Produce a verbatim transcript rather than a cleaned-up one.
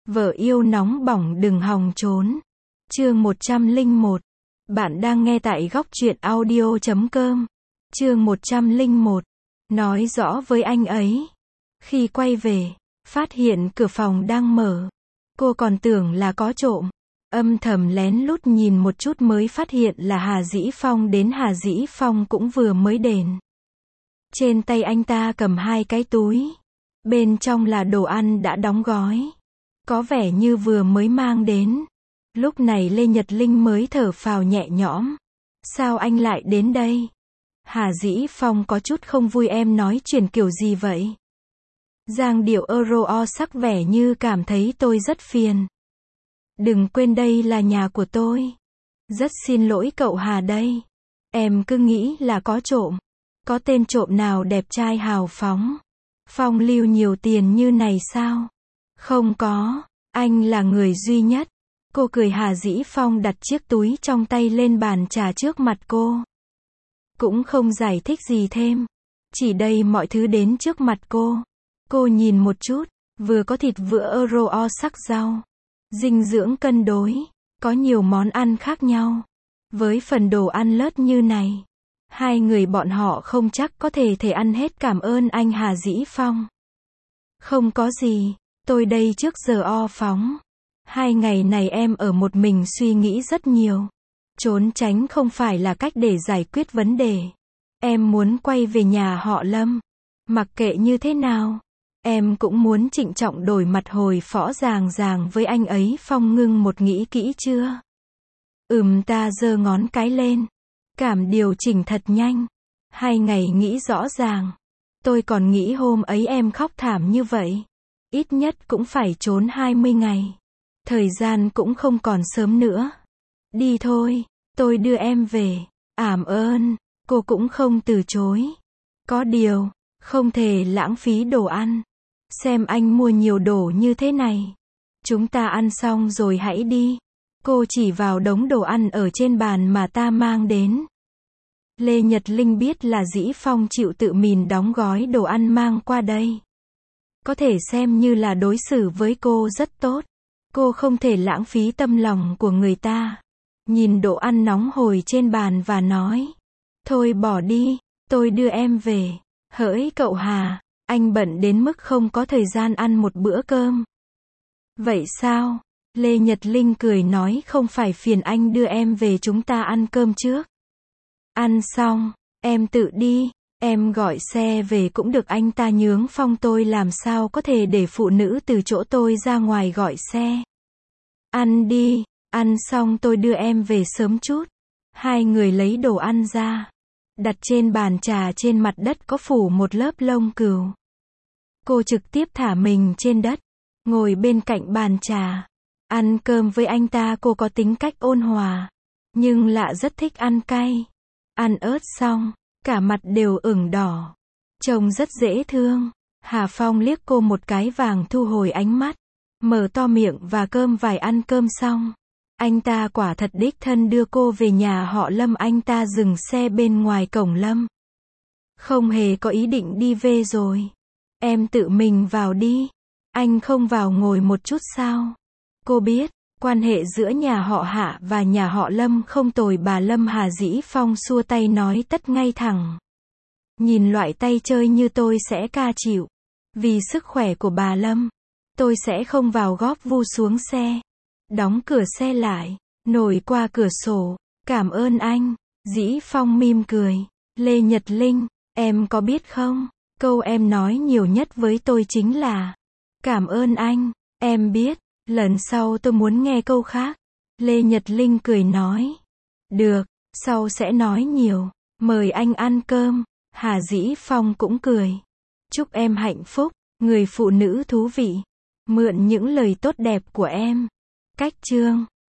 Vợ yêu nóng bỏng đừng hòng trốn. Chương một trăm lẻ một. Bạn đang nghe tại góc truyện audio chấm com. Chương một trăm lẻ một. Nói rõ với anh ấy. Khi quay về, phát hiện cửa phòng đang mở. Cô còn tưởng là có trộm. Âm thầm lén lút nhìn một chút mới phát hiện là Hà Dĩ Phong đến. Hà Dĩ Phong cũng vừa mới đến. Trên tay anh ta cầm hai cái túi. Bên trong là đồ ăn đã đóng gói. Có vẻ như vừa mới mang đến. Lúc này Lê Nhật Linh mới thở phào nhẹ nhõm. Sao anh lại đến đây? Hà Dĩ Phong có chút không vui. Em nói chuyện kiểu gì vậy? Giang điệu euro sắc vẻ như cảm thấy tôi rất phiền. Đừng quên đây là nhà của tôi. Rất xin lỗi cậu Hà đây. Em cứ nghĩ là có trộm. Có tên trộm nào đẹp trai hào phóng, phong lưu nhiều tiền như này sao? Không có, anh là người duy nhất. Cô cười. Hà Dĩ Phong đặt chiếc túi trong tay lên bàn trà trước mặt cô. Cũng không giải thích gì thêm. Chỉ đầy mọi thứ đến trước mặt cô. Cô nhìn một chút, vừa có thịt vựa euro sắc rau. Dinh dưỡng cân đối, có nhiều món ăn khác nhau. Với phần đồ ăn lớt như này, hai người bọn họ không chắc có thể thể ăn hết. Cảm ơn anh Hà Dĩ Phong. Không có gì, tôi đây trước giờ o phóng. Hai ngày này em ở một mình suy nghĩ rất nhiều. Trốn tránh không phải là cách để giải quyết vấn đề. Em muốn quay về nhà họ Lâm. Mặc kệ như thế nào, em cũng muốn trịnh trọng đổi mặt hồi phõ ràng ràng với anh ấy. Phong ngưng một. Nghĩ kỹ chưa? Ừm. Ta giơ ngón cái lên. Cảm điều chỉnh thật nhanh. Hai ngày nghĩ rõ ràng. Tôi còn nghĩ hôm ấy em khóc thảm như vậy. Ít nhất cũng phải trốn hai mươi ngày. Thời gian cũng không còn sớm nữa. Đi thôi, tôi đưa em về. Ảm ơn. Cô cũng không từ chối. Có điều, không thể lãng phí đồ ăn. Xem anh mua nhiều đồ như thế này. Chúng ta ăn xong rồi hãy đi. Cô chỉ vào đống đồ ăn ở trên bàn mà ta mang đến. Lê Nhật Linh biết là Dĩ Phong chịu tự mình đóng gói đồ ăn mang qua đây. Có thể xem như là đối xử với cô rất tốt. Cô không thể lãng phí tâm lòng của người ta. Nhìn đồ ăn nóng hổi trên bàn và nói. Thôi bỏ đi, tôi đưa em về. Hỡi cậu Hà, anh bận đến mức không có thời gian ăn một bữa cơm. Vậy sao? Lê Nhật Linh cười nói. Không phải phiền anh đưa em về, chúng ta ăn cơm trước. Ăn xong, em tự đi. Em gọi xe về cũng được. Anh ta nhướng Phong. Tôi làm sao có thể để phụ nữ từ chỗ tôi ra ngoài gọi xe. Ăn đi, ăn xong tôi đưa em về sớm chút. Hai người lấy đồ ăn ra. Đặt trên bàn trà. Trên mặt đất có phủ một lớp lông cừu. Cô trực tiếp thả mình trên đất, ngồi bên cạnh bàn trà. Ăn cơm với anh ta. Cô có tính cách ôn hòa, nhưng lạ rất thích ăn cay. Ăn ớt xong, cả mặt đều ửng đỏ. Trông rất dễ thương. Hà Phong liếc cô một cái vàng thu hồi ánh mắt. Mở to miệng và cơm vài. Ăn cơm xong, anh ta quả thật đích thân đưa cô về nhà họ Lâm. Anh ta dừng xe bên ngoài cổng Lâm. Không hề có ý định đi về rồi. Em tự mình vào đi. Anh không vào ngồi một chút sao? Cô biết, quan hệ giữa nhà họ Hạ và nhà họ Lâm không tồi. Bà Lâm. Hà Dĩ Phong xua tay nói tất ngay thẳng. Nhìn loại tay chơi như tôi sẽ ca chịu. Vì sức khỏe của bà Lâm, tôi sẽ không vào. Góp vu xuống xe. Đóng cửa xe lại. Nổi qua cửa sổ. Cảm ơn anh. Dĩ Phong mỉm cười. Lê Nhật Linh, em có biết không? Câu em nói nhiều nhất với tôi chính là cảm ơn anh. Em biết. Lần sau tôi muốn nghe câu khác. Lê Nhật Linh cười nói. Được, sau sẽ nói nhiều. Mời anh ăn cơm. Hà Dĩ Phong cũng cười. Chúc em hạnh phúc, người phụ nữ thú vị. Mượn những lời tốt đẹp của em. Cách chương